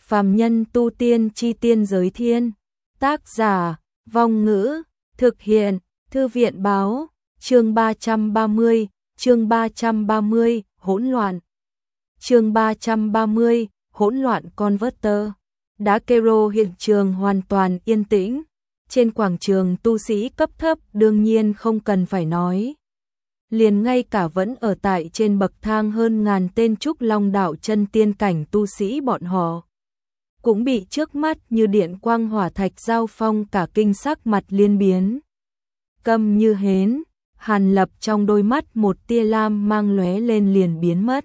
Phàm nhân tu tiên chi tiên giới thiên. Tác giả, Vong Ngữ, thực hiện, Thư viện báo, chương 330, hỗn loạn. Chương 330, hỗn loạn Converter. Đá Kero hiện trường hoàn toàn yên tĩnh. Trên quảng trường tu sĩ cấp thấp đương nhiên không cần phải nói. Liền ngay cả vẫn ở tại trên bậc thang hơn ngàn tên trúc long đạo chân tiên cảnh tu sĩ bọn họ cũng bị trước mắt như điện quang hỏa thạch giao phong cả kinh sắc mặt liên biến. Câm như hến, Hàn Lập trong đôi mắt một tia lam mang lóe lên liền biến mất.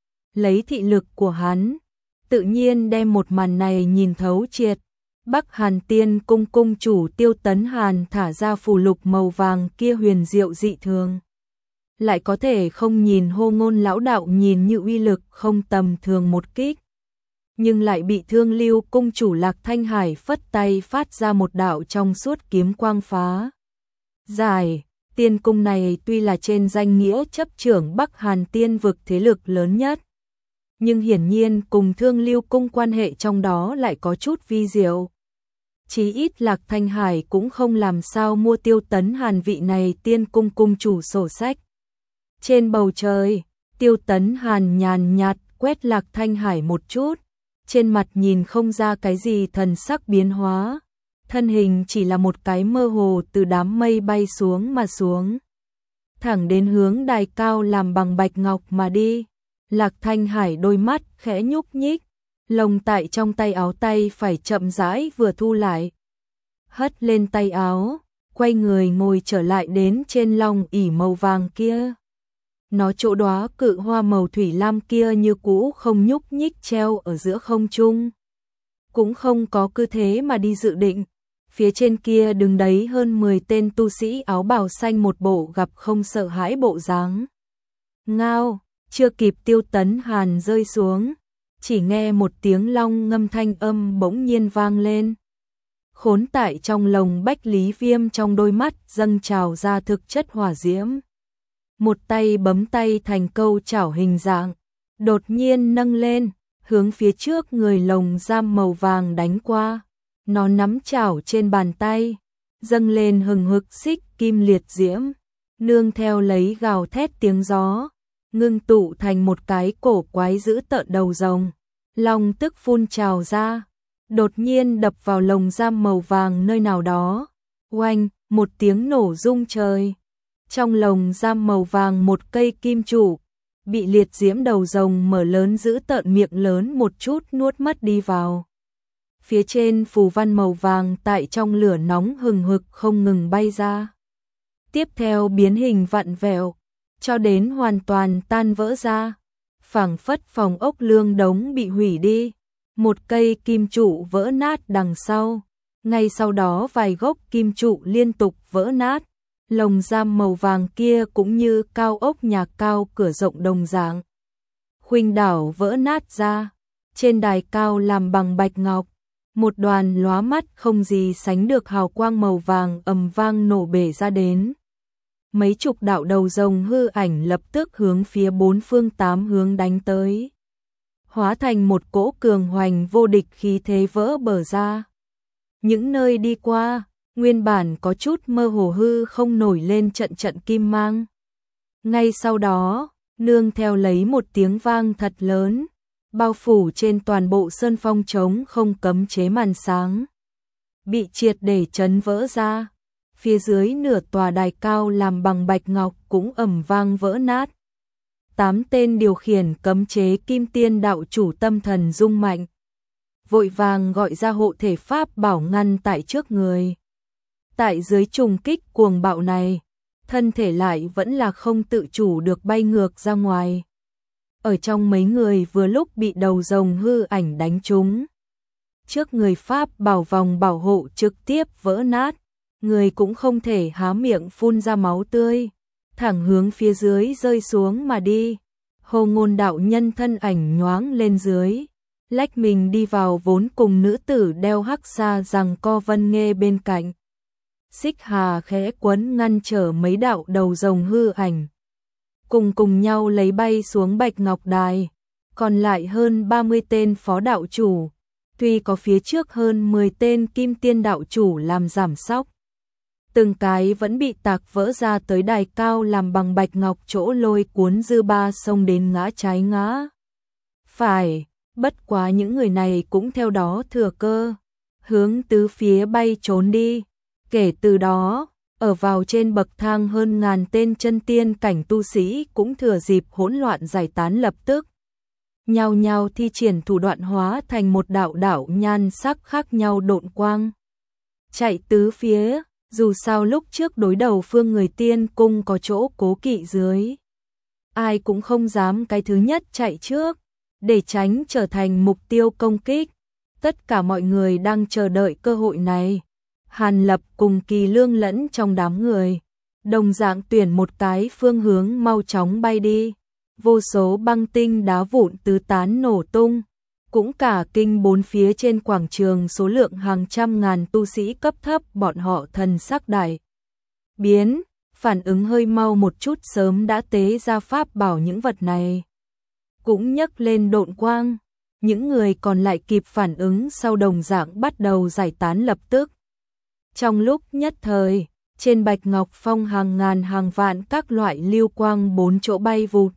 Lấy thị lực của hắn, tự nhiên đem một màn này nhìn thấu triệt. Bắc Hàn Tiên cung cung chủ Tiêu Tấn Hàn thả ra phù lục màu vàng kia huyền diệu dị thường. Lại có thể không nhìn Hô Ngôn lão đạo nhìn như uy lực không tầm thường một kích. Nhưng lại bị Thương Lưu cung chủ Lạc Thanh Hải phất tay phát ra một đạo trong suốt kiếm quang phá. Giải, tiên cung này tuy là trên danh nghĩa chấp trưởng Bắc Hàn Tiên vực thế lực lớn nhất. Nhưng hiển nhiên cùng Thương Lưu cung quan hệ trong đó lại có chút vi diệu. Chí ít Lạc Thanh Hải cũng không làm sao mua Tiêu Tấn Hàn vị này tiên cung cung chủ sổ sách. Trên bầu trời, Tiêu Tấn Hàn nhàn nhạt quét Lạc Thanh Hải một chút, trên mặt nhìn không ra cái gì thần sắc biến hóa, thân hình chỉ là một cái mơ hồ từ đám mây bay xuống mà xuống, thẳng đến hướng đài cao làm bằng bạch ngọc mà đi. Lạc Thanh Hải đôi mắt khẽ nhúc nhích, lồng tại trong tay áo tay phải chậm rãi vừa thu lại, hất lên tay áo, quay người ngồi trở lại đến trên long ỷ màu vàng kia. Nó chỗ đóa cự hoa màu thủy lam kia như cũ không nhúc nhích treo ở giữa không trung. Cũng không có cứ thế mà đi dự định. Phía trên kia đứng đấy hơn 10 tên tu sĩ áo bào xanh một bộ gặp không sợ hãi bộ dáng. Ngao, chưa kịp Tiêu Tấn Hàn rơi xuống, chỉ nghe một tiếng long ngâm thanh âm bỗng nhiên vang lên. Khốn tại trong lồng Bách Lý Viêm trong đôi mắt dâng trào ra thực chất hỏa diễm. Một tay bấm tay thành câu chảo hình dạng, đột nhiên nâng lên, hướng phía trước người lồng giam màu vàng đánh qua. Nó nắm chảo trên bàn tay, dâng lên hừng hực xích kim liệt diễm, nương theo lấy gào thét tiếng gió, ngưng tụ thành một cái cổ quái dữ tợn đầu rồng. Long tức phun trào ra, đột nhiên đập vào lồng giam màu vàng nơi nào đó. Oanh, một tiếng nổ rung trời. Trong lồng giam màu vàng một cây kim trụ, bị liệt diễm đầu rồng mở lớn giữ tợn miệng lớn một chút nuốt mất đi vào. Phía trên phù văn màu vàng tại trong lửa nóng hừng hực không ngừng bay ra. Tiếp theo biến hình vặn vẹo, cho đến hoàn toàn tan vỡ ra. Phảng phất phòng ốc lương đống bị hủy đi. Một cây kim trụ vỡ nát đằng sau. Ngay sau đó vài gốc kim trụ liên tục vỡ nát. Lồng giam màu vàng kia cũng như cao ốc nhà cao cửa rộng đồng dạng. Khuynh đảo vỡ nát ra. Trên đài cao làm bằng bạch ngọc, một đoàn lóa mắt không gì sánh được hào quang màu vàng ầm vang nổ bể ra đến. Mấy chục đạo đầu rồng hư ảnh lập tức hướng phía bốn phương tám hướng đánh tới. Hóa thành một cỗ cường hoành vô địch khí thế vỡ bờ ra. Những nơi đi qua, nguyên bản có chút mơ hồ hư không nổi lên trận trận kim mang. Ngay sau đó, nương theo lấy một tiếng vang thật lớn, bao phủ trên toàn bộ sơn phong trống không cấm chế màn sáng. Bị triệt để chấn vỡ ra, phía dưới nửa tòa đài cao làm bằng bạch ngọc cũng ầm vang vỡ nát. 8 tên điều khiển cấm chế kim tiên đạo chủ tâm thần rung mạnh. Vội vàng gọi ra hộ thể pháp bảo ngăn tại trước người. Tại dưới trùng kích cuồng bạo này, thân thể lại vẫn là không tự chủ được bay ngược ra ngoài. Ở trong mấy người vừa lúc bị đầu rồng hư ảnh đánh trúng. Trước người pháp bảo vòng bảo hộ trực tiếp vỡ nát, người cũng không thể há miệng phun ra máu tươi, thẳng hướng phía dưới rơi xuống mà đi. Hồ Ngôn đạo nhân thân ảnh nhoáng lên dưới, lách mình đi vào vốn cùng nữ tử đeo hắc sa rằng co Vân Nghê bên cạnh. Xích hà khẽ quấn ngăn trở mấy đạo đầu rồng hư ảnh. Cùng nhau lấy bay xuống bạch ngọc đài, còn lại hơn 30 tên phó đạo chủ, Tuy có phía trước hơn 10 tên kim tiên đạo chủ làm giảm sóc, từng cái vẫn bị tạc vỡ ra tới đài cao làm bằng bạch ngọc chỗ lôi cuốn dư ba xông đến ngã trái ngã phải, bất quá những người này cũng theo đó thừa cơ, hướng tứ phía bay trốn đi. Kể từ đó, ở vào trên bậc thang hơn ngàn tên chân tiên cảnh tu sĩ cũng thừa dịp hỗn loạn giải tán lập tức. Nhao nhao thi triển thủ đoạn hóa thành một đạo đạo nhan sắc khác nhau độn quang. Chạy tứ phía, dù sao lúc trước đối đầu phương người tiên cung có chỗ cố kỵ dưới. Ai cũng không dám cái thứ nhất chạy trước, để tránh trở thành mục tiêu công kích. Tất cả mọi người đang chờ đợi cơ hội này. Hàn Lập cùng Kỳ Lương lẫn trong đám người, đồng dạng tuyển một cái phương hướng mau chóng bay đi. Vô số băng tinh đá vụn tứ tán nổ tung, cũng cả kinh bốn phía trên quảng trường số lượng hàng trăm ngàn tu sĩ cấp thấp bọn họ thần sắc đại biến, phản ứng hơi mau một chút sớm đã tế ra pháp bảo những vật này. Cũng nhấc lên độn quang, những người còn lại kịp phản ứng sau đồng dạng bắt đầu giải tán lập tức. Trong lúc nhất thời, trên bạch ngọc phong hàng ngàn hàng vạn các loại lưu quang bốn chỗ bay vụt,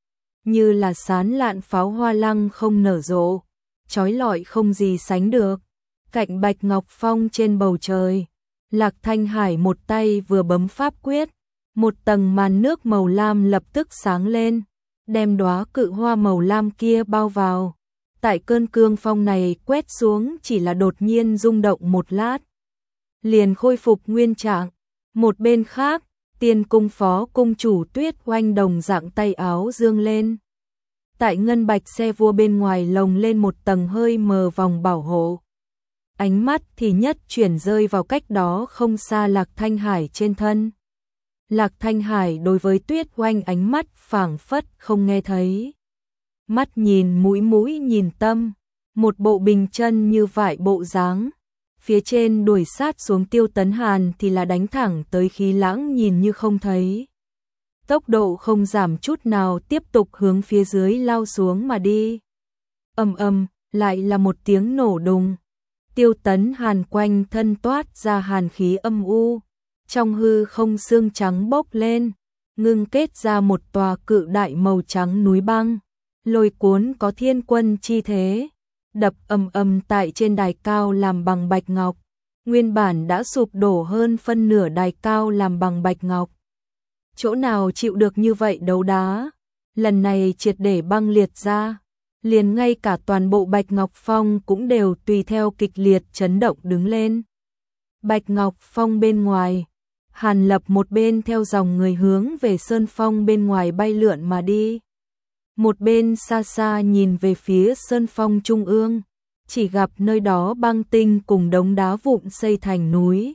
như là sán lạn pháo hoa lăng không nở rộ, chói lọi không gì sánh được. Cạnh bạch ngọc phong trên bầu trời, Lạc Thanh Hải một tay vừa bấm pháp quyết, một tầng màn nước màu lam lập tức sáng lên, đem đóa cự hoa màu lam kia bao vào. Tại cơn cương phong này quét xuống chỉ là đột nhiên rung động một lát, liền khôi phục nguyên trạng. Một bên khác, Tiên cung phó cung chủ Tuyết Oanh đồng dạng tay áo dương lên. Tại ngân bạch xe vua bên ngoài lồng lên một tầng hơi mờ vòng bảo hộ. Ánh mắt thì nhất chuyển rơi vào cách đó không xa Lạc Thanh Hải trên thân. Lạc Thanh Hải đối với Tuyết Oanh ánh mắt phảng phất không nghe thấy. Mắt nhìn mũi mũi nhìn tâm, một bộ bình chân như vải bộ dáng. Phía trên đuổi sát xuống Tiêu Tấn Hàn thì là đánh thẳng tới Khí Lãng nhìn như không thấy. Tốc độ không giảm chút nào tiếp tục hướng phía dưới lao xuống mà đi. Ầm ầm, lại là một tiếng nổ đùng. Tiêu Tấn Hàn quanh thân toát ra hàn khí âm u. Trong hư không xương trắng bốc lên, ngưng kết ra một tòa cự đại màu trắng núi băng. Lôi cuốn có thiên quân chi thế. Đập ầm ầm tại trên đài cao làm bằng bạch ngọc, nguyên bản đã sụp đổ hơn phân nửa đài cao làm bằng bạch ngọc. Chỗ nào chịu được như vậy đấu đá, lần này triệt để băng liệt ra, liền ngay cả toàn bộ bạch ngọc phong cũng đều tùy theo kịch liệt chấn động đứng lên. Bạch ngọc phong bên ngoài, Hàn Lập một bên theo dòng người hướng về sơn phong bên ngoài bay lượn mà đi. Một bên xa xa nhìn về phía sơn phong trung ương, chỉ gặp nơi đó băng tinh cùng đống đá vụn xây thành núi.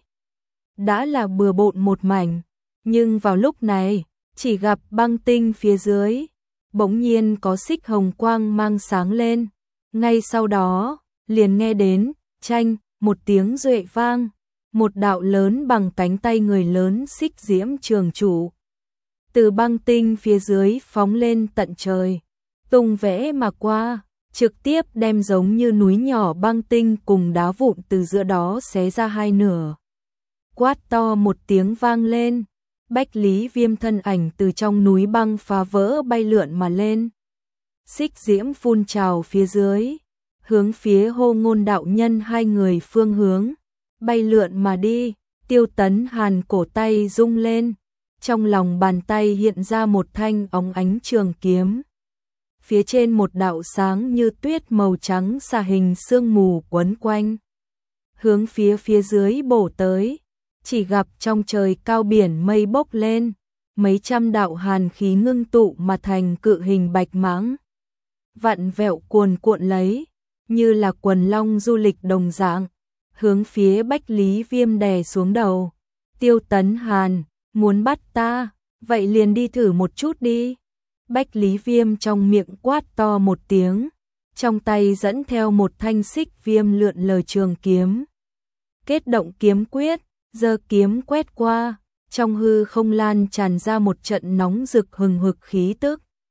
Đã là bừa bộn một mảnh, nhưng vào lúc này, chỉ gặp băng tinh phía dưới, bỗng nhiên có xích hồng quang mang sáng lên. Ngay sau đó, liền nghe đến, chanh, một tiếng duệ vang, một đạo lớn bằng cánh tay người lớn xích diễm trường chủ. Từ băng tinh phía dưới phóng lên tận trời, tung vẽ mà qua, trực tiếp đem giống như núi nhỏ băng tinh cùng đá vụn từ giữa đó xé ra hai nửa. Quát to một tiếng vang lên, Bách Lý Viêm thân ảnh từ trong núi băng phá vỡ bay lượn mà lên. Xích diễm phun trào phía dưới, hướng phía Hô Ngôn đạo nhân hai người phương hướng, bay lượn mà đi. Tiêu Tấn Hàn cổ tay rung lên, trong lòng bàn tay hiện ra một thanh óng ánh trường kiếm. Phía trên một đạo sáng như tuyết màu trắng xà hình sương mù quấn quanh, hướng phía dưới bổ tới. Chỉ gặp trong trời cao biển mây bốc lên, mấy trăm đạo hàn khí ngưng tụ mà thành cự hình bạch mãng, vặn vẹo cuồn cuộn lấy, như là quần long du lịch đồng dạng, hướng phía Bách Lý Viêm đè xuống đầu. Tiêu Tấn Hàn, muốn bắt ta, vậy liền đi thử một chút đi. Bách Lý Viêm trong miệng quát to một tiếng, trong tay dẫn theo một thanh xích viêm lượn lờ trường kiếm. Kết động kiếm quyết, giơ kiếm quét qua, trong hư không lan tràn ra một trận nóng rực hừng hực khí tức.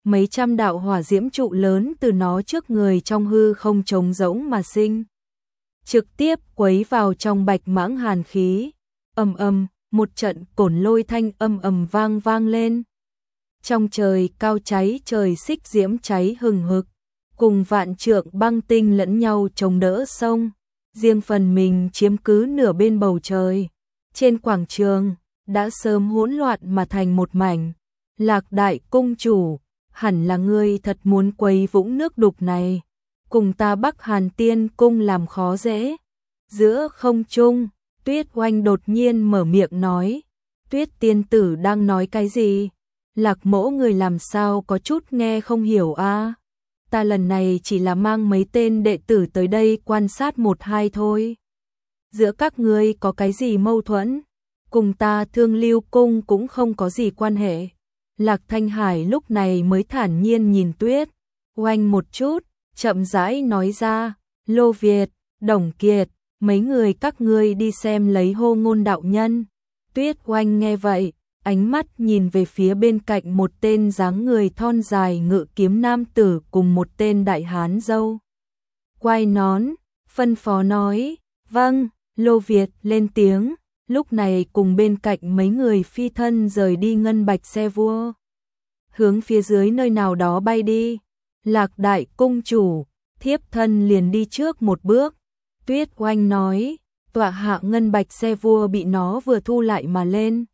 mấy trăm đạo hỏa diễm trụ lớn từ nó trước người trong hư không trống rỗng mà sinh. Trực tiếp quấy vào trong bạch mãng hàn khí. Ầm ầm, một trận cổn lôi thanh ầm ầm vang vang lên. Trong trời cao cháy trời xích diễm cháy hừng hực, cùng vạn trượng băng tinh lẫn nhau chống đỡ sông, riêng phần mình chiếm cứ nửa bên bầu trời. Trên quảng trường, đã sớm hỗn loạn mà thành một mảnh. Lạc đại cung chủ, hẳn là ngươi thật muốn quấy vũng nước đục này, cùng ta Bắc Hàn Tiên cung làm khó dễ. Giữa không trung, Tuyết Oanh đột nhiên mở miệng nói, Tuyết tiên tử đang nói cái gì? Lạc mỗ người làm sao có chút nghe không hiểu a? Ta lần này chỉ là mang mấy tên đệ tử tới đây quan sát một hai thôi. Giữa các ngươi có cái gì mâu thuẫn? Cùng ta Thương Lưu cung cũng không có gì quan hệ. Lạc Thanh Hải lúc này mới thản nhiên nhìn Tuyết Oanh một chút, chậm rãi nói ra, Lô Việt, Đồng Kiệt, mấy người các ngươi đi xem lấy Hô Ngôn đạo nhân. Tuyết Oanh nghe vậy, ánh mắt nhìn về phía bên cạnh một tên dáng người thon dài ngự kiếm nam tử cùng một tên đại hán dâu quai nón, phân phó nói, vâng. Lô Việt lên tiếng, lúc này cùng bên cạnh mấy người phi thân rời đi ngân bạch xe vua, hướng phía dưới nơi nào đó bay đi. Lạc đại cung chủ, thiếp thân liền đi trước một bước. Tuyết Oanh nói, tọa hạ ngân bạch xe vua bị nó vừa thu lại mà lên,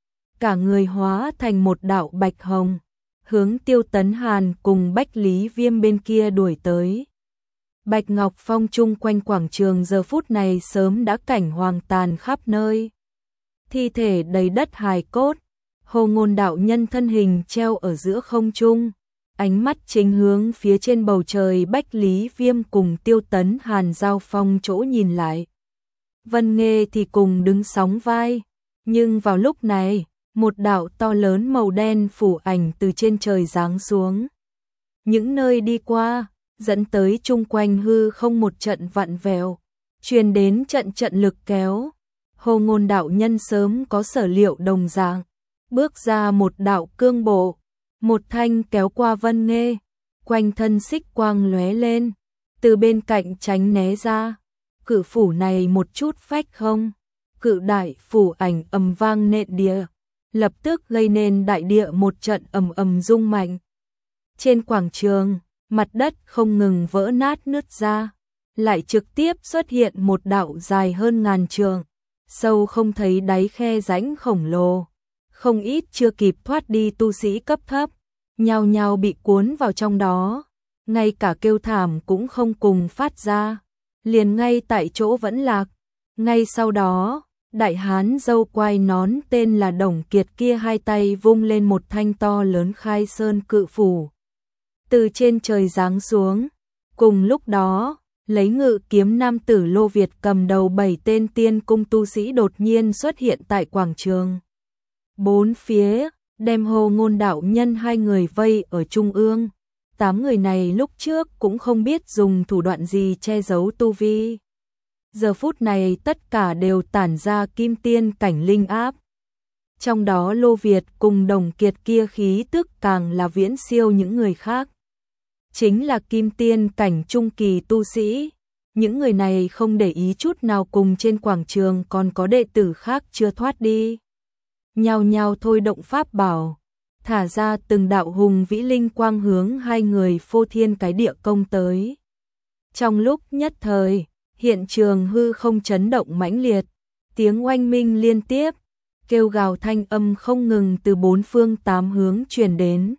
cả người hóa thành một đạo bạch hồng, hướng Tiêu Tấn Hàn cùng Bách Lý Viêm bên kia đuổi tới. Bạch Ngọc Phong chung quanh quảng trường giờ phút này sớm đã cảnh hoàng tàn khắp nơi. Thi thể đầy đất hài cốt, Hồ Ngôn đạo nhân thân hình treo ở giữa không trung, ánh mắt chính hướng phía trên bầu trời. Bách Lý Viêm cùng Tiêu Tấn Hàn giao phong chỗ nhìn lại. Vân Nghê thì cùng đứng sóng vai, nhưng vào lúc này, một đạo to lớn màu đen phủ ảnh từ trên trời giáng xuống. Những nơi đi qua, dẫn tới chung quanh hư không một trận vặn vẹo, truyền đến trận trận lực kéo. Hồ Ngôn đạo nhân sớm có sở liệu đồng dạng, bước ra một đạo cương bộ, một thanh kéo qua Vân Nghê, quanh thân xích quang lóe lên, từ bên cạnh tránh né ra. Cự phủ này một chút phách không, cự đại phủ ảnh ầm vang nện địa, lập tức gây nên đại địa một trận ầm ầm rung mạnh. Trên quảng trường, mặt đất không ngừng vỡ nát nứt ra, lại trực tiếp xuất hiện một đạo dài hơn ngàn trượng, sâu không thấy đáy khe rãnh khổng lồ. Không ít chưa kịp thoát đi tu sĩ cấp thấp, nhao nhao bị cuốn vào trong đó, ngay cả kêu thảm cũng không cùng phát ra, liền ngay tại chỗ vẫn lạc. Ngay sau đó, đại hán dâu quai nón tên là Đồng Kiệt kia hai tay vung lên một thanh to lớn khai sơn cự phủ, từ trên trời giáng xuống. Cùng lúc đó, lấy ngự kiếm nam tử Lô Việt cầm đầu 7 tên tiên cung tu sĩ đột nhiên xuất hiện tại quảng trường. Bốn phía, đem Hồ Ngôn đạo nhân hai người vây ở trung ương. 8 người này lúc trước cũng không biết dùng thủ đoạn gì che giấu tu vi. Giờ phút này tất cả đều tản ra kim tiên cảnh linh áp. Trong đó Lô Việt cùng Đồng Kiệt kia khí tức càng là viễn siêu những người khác. Chính là kim tiên cảnh trung kỳ tu sĩ. Những người này không để ý chút nào cùng trên quảng trường còn có đệ tử khác chưa thoát đi. Nhao nhao thôi động pháp bảo, thả ra từng đạo hùng vĩ linh quang hướng hai người phô thiên cái địa công tới. Trong lúc nhất thời, hiện trường hư không chấn động mãnh liệt, tiếng oanh minh liên tiếp, kêu gào thanh âm không ngừng từ bốn phương tám hướng truyền đến.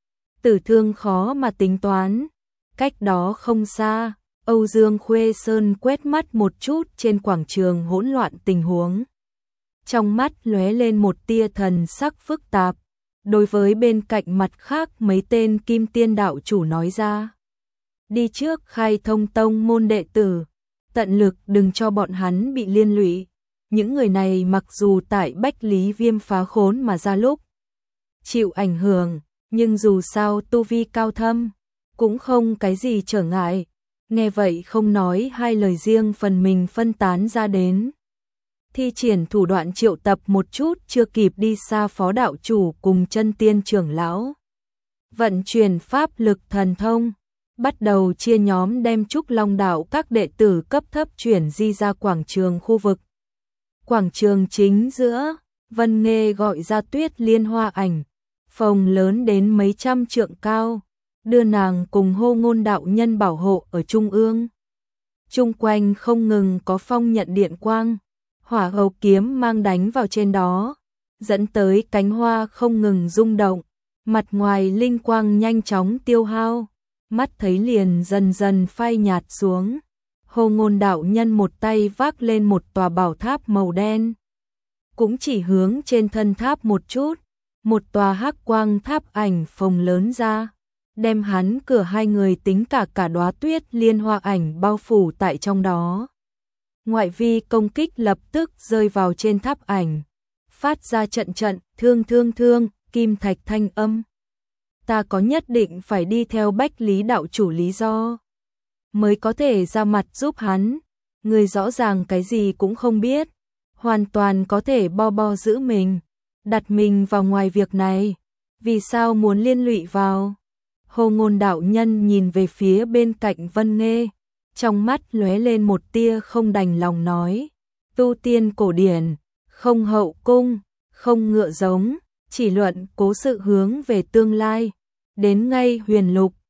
Tử thương khó mà tính toán. Cách đó không xa, Âu Dương Khuê Sơn quét mắt một chút trên quảng trường hỗn loạn tình huống. Trong mắt lóe lên một tia thần sắc phức tạp, đối với bên cạnh mặt khác mấy tên kim tiên đạo chủ nói ra. Đi trước khai thông tông môn đệ tử, tận lực đừng cho bọn hắn bị liên lụy. Những người này mặc dù tại Bách Lý Viêm phá khốn mà ra lúc chịu ảnh hưởng, nhưng dù sao tu vi cao thâm, cũng không cái gì trở ngại. Nghe vậy không nói hai lời, riêng phần mình phân tán ra đến. Thi triển thủ đoạn triệu tập một chút chưa kịp đi xa phó đạo chủ cùng chân tiên trưởng lão. vận chuyển pháp lực thần thông, bắt đầu chia nhóm đem Trúc Long đạo các đệ tử cấp thấp chuyển di ra quảng trường khu vực. Quảng trường chính giữa, Vân Nghê gọi ra Tuyết Liên Hoa Ảnh, phòng lớn đến mấy trăm trượng cao, đưa nàng cùng Hô Ngôn đạo nhân bảo hộ ở trung ương. Chung quanh không ngừng có phong nhận điện quang, hỏa hầu kiếm mang đánh vào trên đó, dẫn tới cánh hoa không ngừng rung động, mặt ngoài linh quang nhanh chóng tiêu hao, mắt thấy liền dần dần phai nhạt xuống. Hô Ngôn đạo nhân một tay vác lên một tòa bảo tháp màu đen, cũng chỉ hướng trên thân tháp một chút, một tòa hắc quang tháp ảnh phồng lớn ra, đem hắn cửa hai người tính cả đóa Tuyết Liên Hoa Ảnh bao phủ tại trong đó. Ngoại vi công kích lập tức rơi vào trên tháp ảnh, phát ra trận trận thương, kim thạch thanh âm. Ta có nhất định phải đi theo Bách Lý đạo chủ lý do mới có thể ra mặt giúp hắn, người rõ ràng cái gì cũng không biết, hoàn toàn có thể bo giữ mình, đặt mình vào ngoài việc này, vì sao muốn liên lụy vào? Hô Ngôn đạo nhân nhìn về phía bên cạnh Vân Nghê, trong mắt lóe lên một tia không đành lòng nói, tu tiên cổ điển, không hậu cung, không ngựa giống, chỉ luận cố sự hướng về tương lai, đến ngay huyền lục,